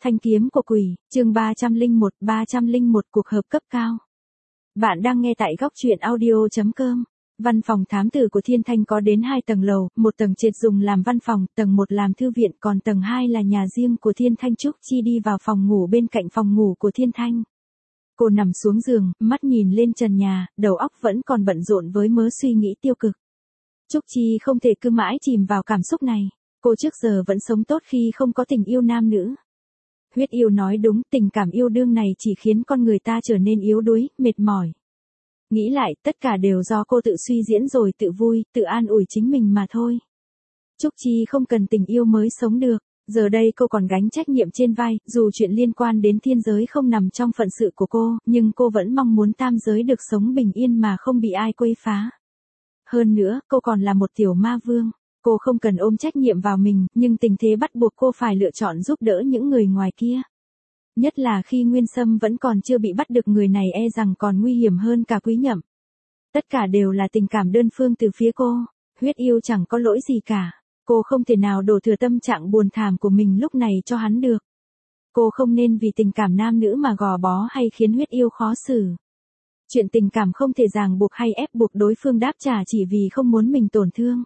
Thanh kiếm của quỷ, chương 301 cuộc họp cấp cao. Bạn đang nghe tại góc truyện audio.com. Văn phòng thám tử của Thiên Thanh có đến 2 tầng lầu, một tầng trệt dùng làm văn phòng, tầng 1 làm thư viện, còn tầng 2 là nhà riêng của Thiên Thanh. Trúc Chi đi vào phòng ngủ bên cạnh phòng ngủ của Thiên Thanh. Cô nằm xuống giường, mắt nhìn lên trần nhà, đầu óc vẫn còn bận rộn với mớ suy nghĩ tiêu cực. Trúc Chi không thể cứ mãi chìm vào cảm xúc này. Cô trước giờ vẫn sống tốt khi không có tình yêu nam nữ. Huyết yêu nói đúng, tình cảm yêu đương này chỉ khiến con người ta trở nên yếu đuối, mệt mỏi. Nghĩ lại, tất cả đều do cô tự suy diễn rồi tự vui, tự an ủi chính mình mà thôi. Trúc Chi không cần tình yêu mới sống được, giờ đây cô còn gánh trách nhiệm trên vai, dù chuyện liên quan đến thiên giới không nằm trong phận sự của cô, nhưng cô vẫn mong muốn tam giới được sống bình yên mà không bị ai quấy phá. Hơn nữa, cô còn là một tiểu ma vương. Cô không cần ôm trách nhiệm vào mình, nhưng tình thế bắt buộc cô phải lựa chọn giúp đỡ những người ngoài kia. Nhất là khi Nguyên Sâm vẫn còn chưa bị bắt được, người này e rằng còn nguy hiểm hơn cả Quý Nhậm. Tất cả đều là tình cảm đơn phương từ phía cô. Huyết yêu chẳng có lỗi gì cả. Cô không thể nào đổ thừa tâm trạng buồn thảm của mình lúc này cho hắn được. Cô không nên vì tình cảm nam nữ mà gò bó hay khiến huyết yêu khó xử. Chuyện tình cảm không thể ràng buộc hay ép buộc đối phương đáp trả chỉ vì không muốn mình tổn thương.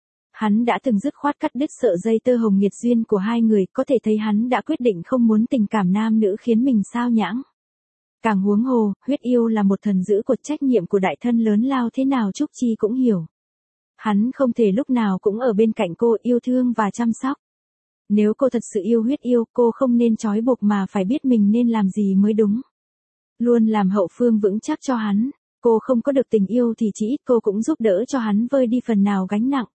Hắn đã từng dứt khoát cắt đứt sợi dây tơ hồng nghiệt duyên của hai người, có thể thấy hắn đã quyết định không muốn tình cảm nam nữ khiến mình sao nhãng. Càng huống hồ, huyết yêu là một thần giữ cột, trách nhiệm của đại thân lớn lao thế nào Trúc Chi cũng hiểu. Hắn không thể lúc nào cũng ở bên cạnh cô, yêu thương và chăm sóc. Nếu cô thật sự yêu huyết yêu, cô không nên trói buộc mà phải biết mình nên làm gì mới đúng. Luôn làm hậu phương vững chắc cho hắn. Cô không có được tình yêu thì chỉ ít cô cũng giúp đỡ cho hắn vơi đi phần nào gánh nặng.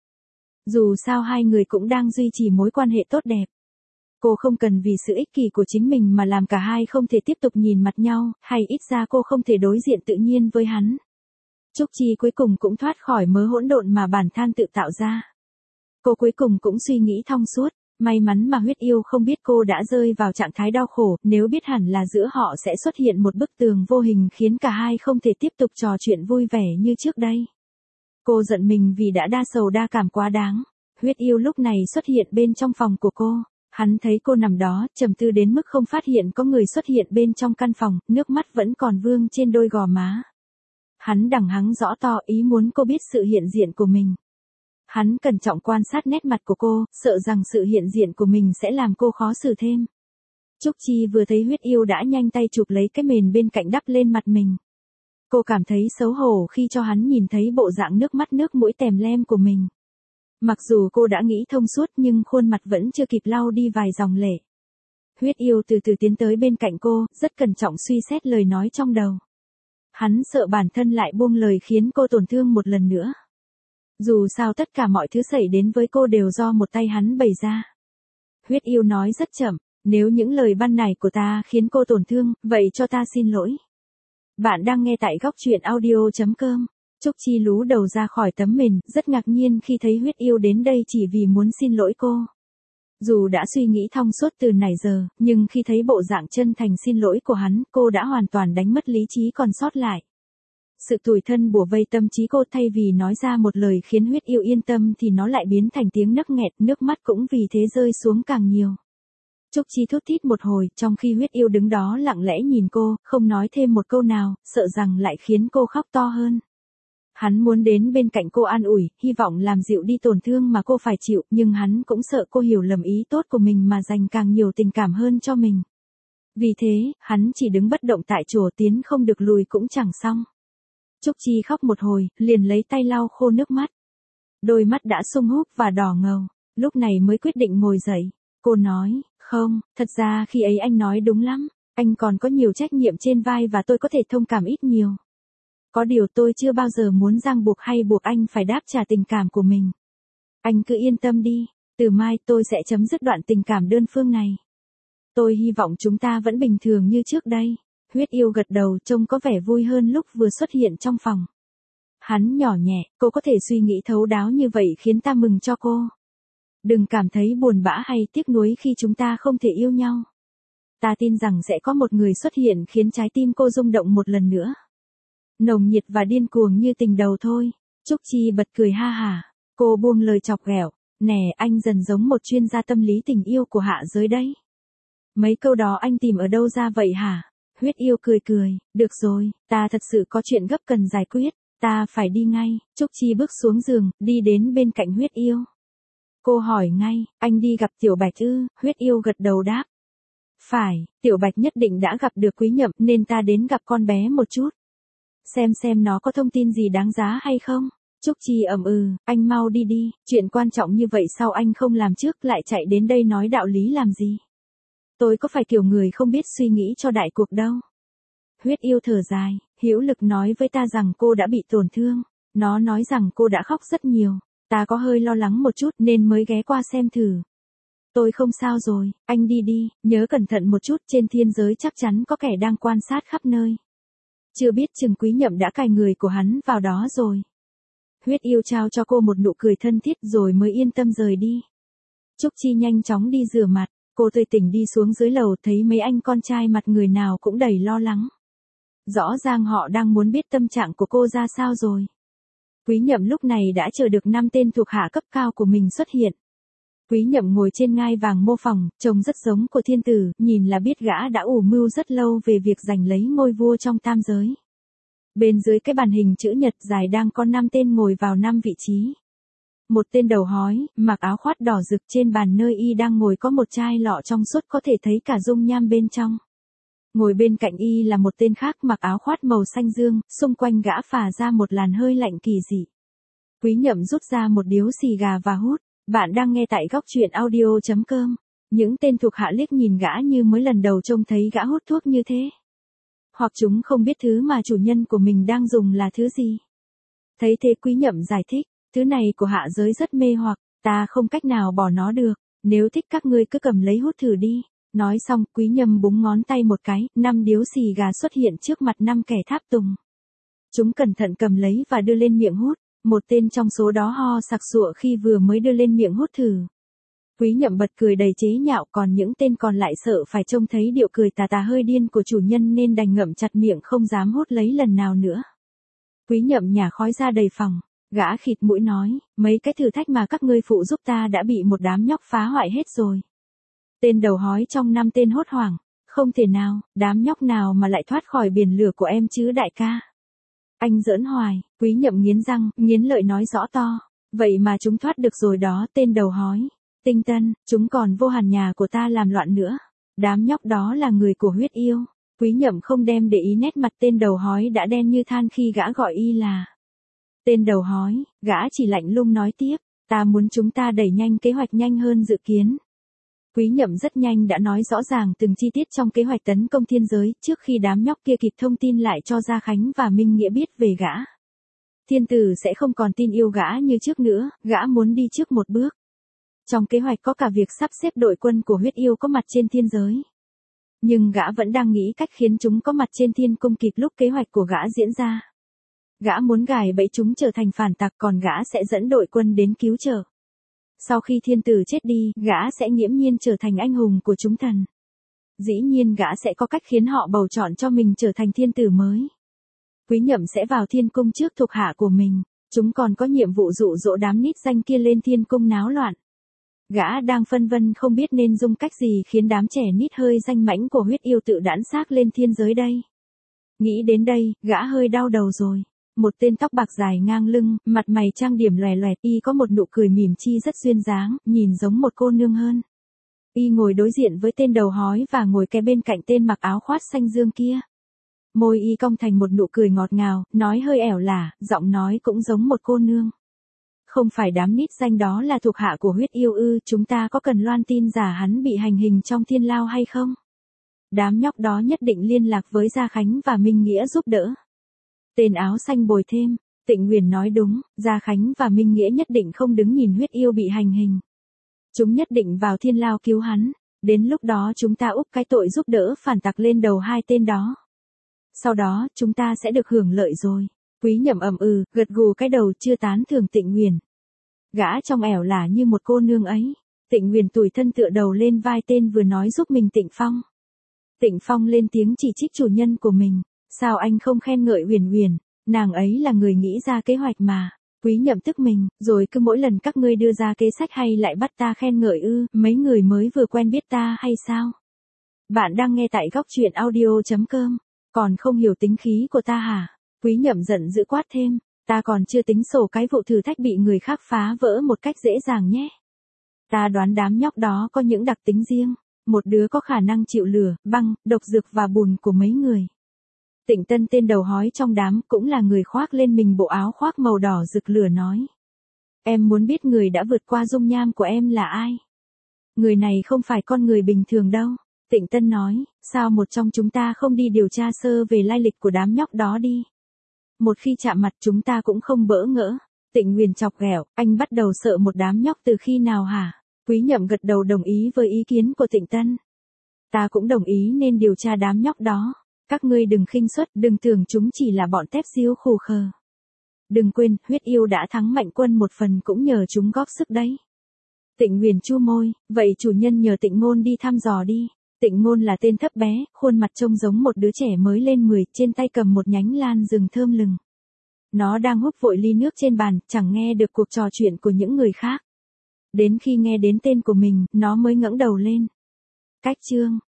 Dù sao hai người cũng đang duy trì mối quan hệ tốt đẹp. Cô không cần vì sự ích kỷ của chính mình mà làm cả hai không thể tiếp tục nhìn mặt nhau, hay ít ra cô không thể đối diện tự nhiên với hắn. Trúc Chi cuối cùng cũng thoát khỏi mớ hỗn độn mà bản thân tự tạo ra. Cô cuối cùng cũng suy nghĩ thông suốt, may mắn mà huyết yêu không biết cô đã rơi vào trạng thái đau khổ, nếu biết hẳn là giữa họ sẽ xuất hiện một bức tường vô hình khiến cả hai không thể tiếp tục trò chuyện vui vẻ như trước đây. Cô giận mình vì đã đa sầu đa cảm quá đáng. Huyết yêu lúc này xuất hiện bên trong phòng của cô. Hắn thấy cô nằm đó, trầm tư đến mức không phát hiện có người xuất hiện bên trong căn phòng, nước mắt vẫn còn vương trên đôi gò má. Hắn đằng hắng rõ to ý muốn cô biết sự hiện diện của mình. Hắn cẩn trọng quan sát nét mặt của cô, sợ rằng sự hiện diện của mình sẽ làm cô khó xử thêm. Trúc Chi vừa thấy huyết yêu đã nhanh tay chụp lấy cái mền bên cạnh đắp lên mặt mình. Cô cảm thấy xấu hổ khi cho hắn nhìn thấy bộ dạng nước mắt nước mũi tèm lem của mình. Mặc dù cô đã nghĩ thông suốt nhưng khuôn mặt vẫn chưa kịp lau đi vài dòng lệ. Huyết yêu từ từ tiến tới bên cạnh cô, rất cẩn trọng suy xét lời nói trong đầu. Hắn sợ bản thân lại buông lời khiến cô tổn thương một lần nữa. Dù sao tất cả mọi thứ xảy đến với cô đều do một tay hắn bày ra. Huyết yêu nói rất chậm, nếu những lời ban nãy của ta khiến cô tổn thương, vậy cho ta xin lỗi. Bạn đang nghe tại góc truyện audio.com. Trúc Chi lú đầu ra khỏi tấm mền, rất ngạc nhiên khi thấy huyết yêu đến đây chỉ vì muốn xin lỗi cô. Dù đã suy nghĩ thông suốt từ nãy giờ, nhưng khi thấy bộ dạng chân thành xin lỗi của hắn, cô đã hoàn toàn đánh mất lý trí còn sót lại. Sự tủi thân bủa vây tâm trí cô, thay vì nói ra một lời khiến huyết yêu yên tâm thì nó lại biến thành tiếng nấc nghẹn, nước mắt cũng vì thế rơi xuống càng nhiều. Trúc Chi thút thít một hồi, trong khi huyết yêu đứng đó lặng lẽ nhìn cô, không nói thêm một câu nào, sợ rằng lại khiến cô khóc to hơn. Hắn muốn đến bên cạnh cô an ủi, hy vọng làm dịu đi tổn thương mà cô phải chịu, nhưng hắn cũng sợ cô hiểu lầm ý tốt của mình mà dành càng nhiều tình cảm hơn cho mình. Vì thế, hắn chỉ đứng bất động tại chỗ, tiến không được lùi cũng chẳng xong. Trúc Chi khóc một hồi, liền lấy tay lau khô nước mắt. Đôi mắt đã sung húp và đỏ ngầu, lúc này mới quyết định ngồi dậy. Cô nói, không, thật ra khi ấy anh nói đúng lắm, anh còn có nhiều trách nhiệm trên vai và tôi có thể thông cảm ít nhiều. Có điều tôi chưa bao giờ muốn ràng buộc hay buộc anh phải đáp trả tình cảm của mình. Anh cứ yên tâm đi, từ mai tôi sẽ chấm dứt đoạn tình cảm đơn phương này. Tôi hy vọng chúng ta vẫn bình thường như trước đây. Huyết yêu gật đầu, trông có vẻ vui hơn lúc vừa xuất hiện trong phòng. Hắn nhỏ nhẹ, cô có thể suy nghĩ thấu đáo như vậy khiến ta mừng cho cô. Đừng cảm thấy buồn bã hay tiếc nuối khi chúng ta không thể yêu nhau. Ta tin rằng sẽ có một người xuất hiện khiến trái tim cô rung động một lần nữa. Nồng nhiệt và điên cuồng như tình đầu thôi. Trúc Chi bật cười ha hả. Cô buông lời chọc ghẹo. Nè, anh dần giống một chuyên gia tâm lý tình yêu của hạ giới đấy. Mấy câu đó anh tìm ở đâu ra vậy hả? Huyết yêu cười cười, được rồi, ta thật sự có chuyện gấp cần giải quyết, ta phải đi ngay. Trúc Chi bước xuống giường, đi đến bên cạnh huyết yêu. Cô hỏi ngay, anh đi gặp Tiểu Bạch ư? Huyết yêu gật đầu đáp. Phải, Tiểu Bạch nhất định đã gặp được Quý Nhậm nên ta đến gặp con bé một chút. Xem nó có thông tin gì đáng giá hay không. Trúc Chi anh mau đi đi, chuyện quan trọng như vậy sao anh không làm trước lại chạy đến đây nói đạo lý làm gì. Tôi có phải kiểu người không biết suy nghĩ cho đại cuộc đâu. Huyết yêu thở dài, hữu lực nói với ta rằng cô đã bị tổn thương. Nó nói rằng cô đã khóc rất nhiều. Ta có hơi lo lắng một chút nên mới ghé qua xem thử. Tôi không sao rồi, anh đi đi, nhớ cẩn thận một chút, trên thiên giới chắc chắn có kẻ đang quan sát khắp nơi. Chưa biết chừng Quý Nhậm đã cài người của hắn vào đó rồi. Huyết yêu trao cho cô một nụ cười thân thiết rồi mới yên tâm rời đi. Trúc Chi nhanh chóng đi rửa mặt, cô tươi tỉnh đi xuống dưới lầu thấy mấy anh con trai mặt người nào cũng đầy lo lắng. Rõ ràng họ đang muốn biết tâm trạng của cô ra sao rồi. Quý Nhậm lúc này đã chờ được 5 tên thuộc hạ cấp cao của mình xuất hiện. Quý Nhậm ngồi trên ngai vàng mô phỏng, trông rất giống của thiên tử, nhìn là biết gã đã ủ mưu rất lâu về việc giành lấy ngôi vua trong tam giới. Bên dưới cái bàn hình chữ nhật dài đang có 5 tên ngồi vào 5 vị trí. Một tên đầu hói, mặc áo khoác đỏ rực, trên bàn nơi y đang ngồi có một chai lọ trong suốt có thể thấy cả dung nham bên trong. Ngồi bên cạnh y là một tên khác mặc áo khoác màu xanh dương, xung quanh gã phả ra một làn hơi lạnh kỳ dị. Quý Nhậm rút ra một điếu xì gà và hút. Bạn đang nghe tại góc truyện audio.com. Những tên thuộc hạ liếc nhìn gã như mới lần đầu trông thấy gã hút thuốc như thế. Hoặc chúng không biết thứ mà chủ nhân của mình đang dùng là thứ gì. Thấy thế Quý Nhậm giải thích, thứ này của hạ giới rất mê hoặc, ta không cách nào bỏ nó được, nếu thích các ngươi cứ cầm lấy hút thử đi. Nói xong, Quý Nhậm búng ngón tay một cái, 5 điếu xì gà xuất hiện trước mặt 5 kẻ tháp tùng. Chúng cẩn thận cầm lấy và đưa lên miệng hút. Một tên trong số đó ho sặc sụa khi vừa mới đưa lên miệng hút thử. Quý Nhậm bật cười đầy chế nhạo, còn những tên còn lại sợ phải trông thấy điệu cười tà tà hơi điên của chủ nhân nên đành ngậm chặt miệng không dám hút lấy lần nào nữa. Quý Nhậm nhả khói ra đầy phòng, gã khịt mũi nói, mấy cái thử thách mà các ngươi phụ giúp ta đã bị một đám nhóc phá hoại hết rồi. Tên đầu hói trong 5 tên hốt hoảng, không thể nào, đám nhóc nào mà lại thoát khỏi biển lửa của em chứ đại ca. Anh giỡn hoài, Quý Nhậm nghiến răng, nghiến lợi nói rõ to. Vậy mà chúng thoát được rồi đó, tên đầu hói. Tinh Tân, chúng còn vô hàn nhà của ta làm loạn nữa. Đám nhóc đó là người của huyết yêu. Quý Nhậm không đem để ý nét mặt tên đầu hói đã đen như than khi gã gọi y là. Tên đầu hói, gã chỉ lạnh lùng nói tiếp, ta muốn chúng ta đẩy nhanh kế hoạch nhanh hơn dự kiến. Quý Nhậm rất nhanh đã nói rõ ràng từng chi tiết trong kế hoạch tấn công thiên giới, trước khi đám nhóc kia kịp thông tin lại cho Gia Khánh và Minh Nghĩa biết về gã. Thiên tử sẽ không còn tin yêu gã như trước nữa, gã muốn đi trước một bước. Trong kế hoạch có cả việc sắp xếp đội quân của huyết yêu có mặt trên thiên giới. Nhưng gã vẫn đang nghĩ cách khiến chúng có mặt trên thiên cung kịp lúc kế hoạch của gã diễn ra. Gã muốn gài bẫy chúng trở thành phản tặc, còn gã sẽ dẫn đội quân đến cứu trợ. Sau khi thiên tử chết đi, gã sẽ nghiễm nhiên trở thành anh hùng của chúng thần. Dĩ nhiên gã sẽ có cách khiến họ bầu chọn cho mình trở thành thiên tử mới. Quý Nhậm sẽ vào thiên cung trước thuộc hạ của mình. Chúng còn có nhiệm vụ dụ dỗ đám nít danh kia lên thiên cung náo loạn. Gã đang phân vân không biết nên dùng cách gì khiến đám trẻ nít hơi danh mãnh của huyết yêu tự đãn xác lên thiên giới đây. Nghĩ đến đây, gã hơi đau đầu rồi. Một tên tóc bạc dài ngang lưng, mặt mày trang điểm lòe loẹt, y có một nụ cười mỉm chi rất duyên dáng, nhìn giống một cô nương hơn. Y ngồi đối diện với tên đầu hói và ngồi kế bên cạnh tên mặc áo khoác xanh dương kia. Môi y cong thành một nụ cười ngọt ngào, nói hơi ẻo lả, giọng nói cũng giống một cô nương. Không phải đám nít danh đó là thuộc hạ của huyết yêu ư? Chúng ta có cần loan tin giả hắn bị hành hình trong thiên lao hay không? Đám nhóc đó nhất định liên lạc với Gia Khánh và Minh Nghĩa giúp đỡ. Tên áo xanh bồi thêm, Tịnh Nguyền nói đúng, Gia Khánh và Minh Nghĩa nhất định không đứng nhìn huyết yêu bị hành hình. Chúng nhất định vào thiên lao cứu hắn, đến lúc đó chúng ta úp cái tội giúp đỡ phản tặc lên đầu hai tên đó. Sau đó, chúng ta sẽ được hưởng lợi rồi. Quý Nhậm gật gù cái đầu chưa tán thưởng Tịnh Nguyền. Gã trong ẻo lả như một cô nương ấy. Tịnh Nguyền tủi thân tựa đầu lên vai tên vừa nói giúp mình Tịnh Phong. Tịnh Phong lên tiếng chỉ trích chủ nhân của mình. Sao anh không khen ngợi Huyền Huyền, nàng ấy là người nghĩ ra kế hoạch mà. Quý Nhậm tức mình, rồi cứ mỗi lần các ngươi đưa ra kế sách hay lại bắt ta khen ngợi ư? Mấy người mới vừa quen biết ta hay sao? Bạn đang nghe tại góc truyện audio.com. Còn không hiểu tính khí của ta hả? Quý Nhậm giận dữ quát thêm. Ta còn chưa tính sổ cái vụ thử thách bị người khác phá vỡ một cách dễ dàng nhé. Ta đoán đám nhóc đó có những đặc tính riêng. Một đứa có khả năng chịu lửa, băng, độc dược và bùn của mấy người. Tịnh Tân tên đầu hói trong đám cũng là người khoác lên mình bộ áo khoác màu đỏ rực lửa nói. Em muốn biết người đã vượt qua dung nham của em là ai? Người này không phải con người bình thường đâu. Tịnh Tân nói, sao một trong chúng ta không đi điều tra sơ về lai lịch của đám nhóc đó đi? Một khi chạm mặt chúng ta cũng không bỡ ngỡ. Tịnh Nguyền chọc ghẹo, anh bắt đầu sợ một đám nhóc từ khi nào hả? Quý Nhậm gật đầu đồng ý với ý kiến của Tịnh Tân. Ta cũng đồng ý nên điều tra đám nhóc đó. Các ngươi đừng khinh suất, đừng tưởng chúng chỉ là bọn tép diêu khù khờ. Đừng quên, huyết yêu đã thắng Mạnh Quân một phần cũng nhờ chúng góp sức đấy. Tịnh Nguyền chu môi, vậy chủ nhân nhờ Tịnh Ngôn đi thăm dò đi. Tịnh Ngôn là tên thấp bé, khuôn mặt trông giống một đứa trẻ mới lên 10, trên tay cầm một nhánh lan rừng thơm lừng. Nó đang húp vội ly nước trên bàn, chẳng nghe được cuộc trò chuyện của những người khác. Đến khi nghe đến tên của mình, nó mới ngẩng đầu lên. Cách chương